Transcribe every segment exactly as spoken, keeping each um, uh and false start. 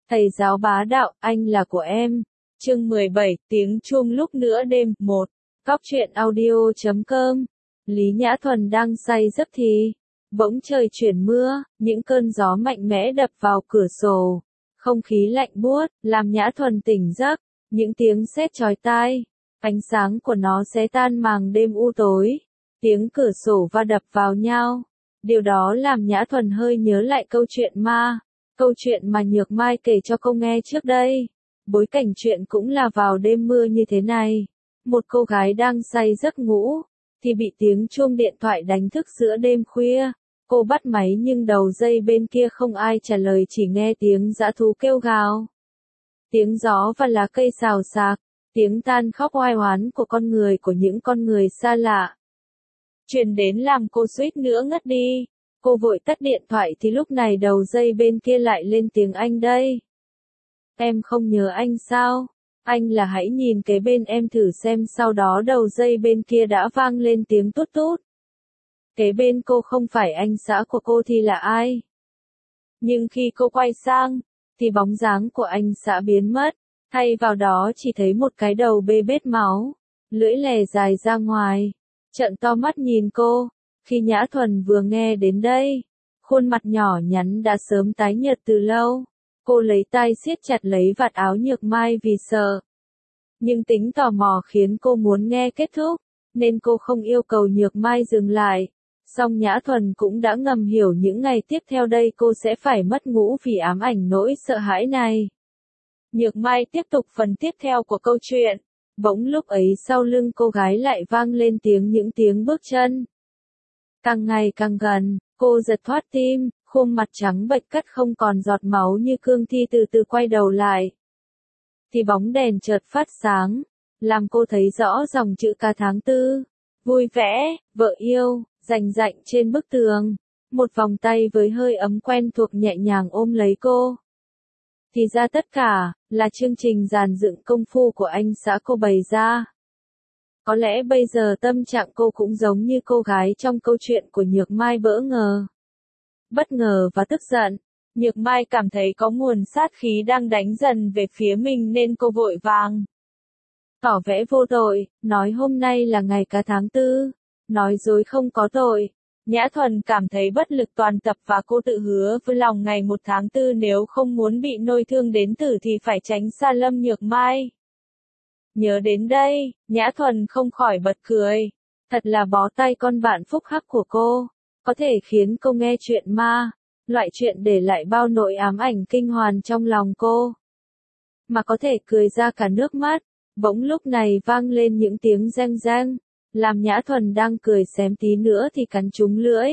Thầy giáo bá đạo, anh là của em. Chương mười bảy, tiếng chuông lúc nửa đêm. một. Cóc truyện audio chấm com. Lý Nhã Thuần đang say giấc thì bỗng trời chuyển mưa, những cơn gió mạnh mẽ đập vào cửa sổ. Không khí lạnh buốt, làm Nhã Thuần tỉnh giấc, những tiếng sét chói tai, ánh sáng của nó xé tan màng đêm u tối, tiếng cửa sổ va đập vào nhau. Điều đó làm Nhã Thuần hơi nhớ lại câu chuyện ma, câu chuyện mà Nhược Mai kể cho cô nghe trước đây. Bối cảnh chuyện cũng là vào đêm mưa như thế này. Một cô gái đang say giấc ngủ, thì bị tiếng chuông điện thoại đánh thức giữa đêm khuya. Cô bắt máy nhưng đầu dây bên kia không ai trả lời, chỉ nghe tiếng dã thú kêu gào. Tiếng gió và lá cây xào xạc, tiếng than khóc oai oán của con người, của những con người xa lạ. Truyền đến làm cô suýt nữa ngất đi. Cô vội tắt điện thoại thì lúc này đầu dây bên kia lại lên tiếng: anh đây. Em không nhớ anh sao? Anh là hãy nhìn kế bên em thử xem. Sau đó đầu dây bên kia đã vang lên tiếng tút tút. Kế bên cô không phải anh xã của cô thì là ai? Nhưng khi cô quay sang, thì bóng dáng của anh xã biến mất. Thay vào đó chỉ thấy một cái đầu bê bết máu, lưỡi lè dài ra ngoài, trợn to mắt nhìn cô. Khi Nhã Thuần vừa nghe đến đây, khuôn mặt nhỏ nhắn đã sớm tái nhợt từ lâu. Cô lấy tay siết chặt lấy vạt áo Nhược Mai vì sợ. Nhưng tính tò mò khiến cô muốn nghe kết thúc, nên cô không yêu cầu Nhược Mai dừng lại. Song Nhã Thuần cũng đã ngầm hiểu những ngày tiếp theo đây cô sẽ phải mất ngủ vì ám ảnh nỗi sợ hãi này. Nhược Mai tiếp tục phần tiếp theo của câu chuyện. Bỗng lúc ấy sau lưng cô gái lại vang lên tiếng những tiếng bước chân. Càng ngày càng gần, cô giật thoát tim, khuôn mặt trắng bệch cắt không còn giọt máu như cương thi từ từ quay đầu lại. Thì bóng đèn chợt phát sáng, làm cô thấy rõ dòng chữ ca tháng tư. Vui vẻ, vợ yêu, rành rạnh trên bức tường. Một vòng tay với hơi ấm quen thuộc nhẹ nhàng ôm lấy cô. Thì ra tất cả là chương trình dàn dựng công phu của anh xã cô bày ra. Có lẽ bây giờ tâm trạng cô cũng giống như cô gái trong câu chuyện của Nhược Mai, bỡ ngờ, bất ngờ và tức giận. Nhược Mai cảm thấy có nguồn sát khí đang đánh dần về phía mình nên cô vội vàng tỏ vẻ vô tội, nói hôm nay là ngày cá tháng tư, nói dối không có tội. Nhã Thuần cảm thấy bất lực toàn tập và cô tự hứa với lòng ngày một tháng tư nếu không muốn bị nôi thương đến tử thì phải tránh xa Lâm Nhược Mai. Nhớ đến đây, Nhã Thuần không khỏi bật cười. Thật là bó tay con bạn phúc hắc của cô, có thể khiến cô nghe chuyện ma, loại chuyện để lại bao nỗi ám ảnh kinh hoàn trong lòng cô, mà có thể cười ra cả nước mắt. Bỗng lúc này vang lên những tiếng reng reng, làm Nhã Thuần đang cười xém tí nữa thì cắn trúng lưỡi.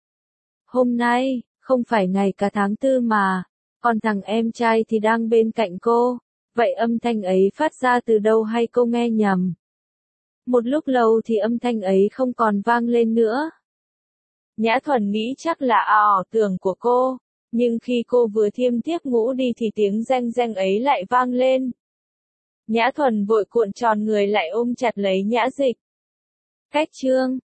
Hôm nay, không phải ngày cả tháng tư mà, còn thằng em trai thì đang bên cạnh cô. Vậy âm thanh ấy phát ra từ đâu hay cô nghe nhầm? Một lúc lâu thì âm thanh ấy không còn vang lên nữa. Nhã Thuần nghĩ chắc là ảo tưởng của cô, nhưng khi cô vừa thiêm thiếp ngủ đi thì tiếng reng reng ấy lại vang lên. Nhã Thuần vội cuộn tròn người lại ôm chặt lấy Nhã Dịch. Cách chương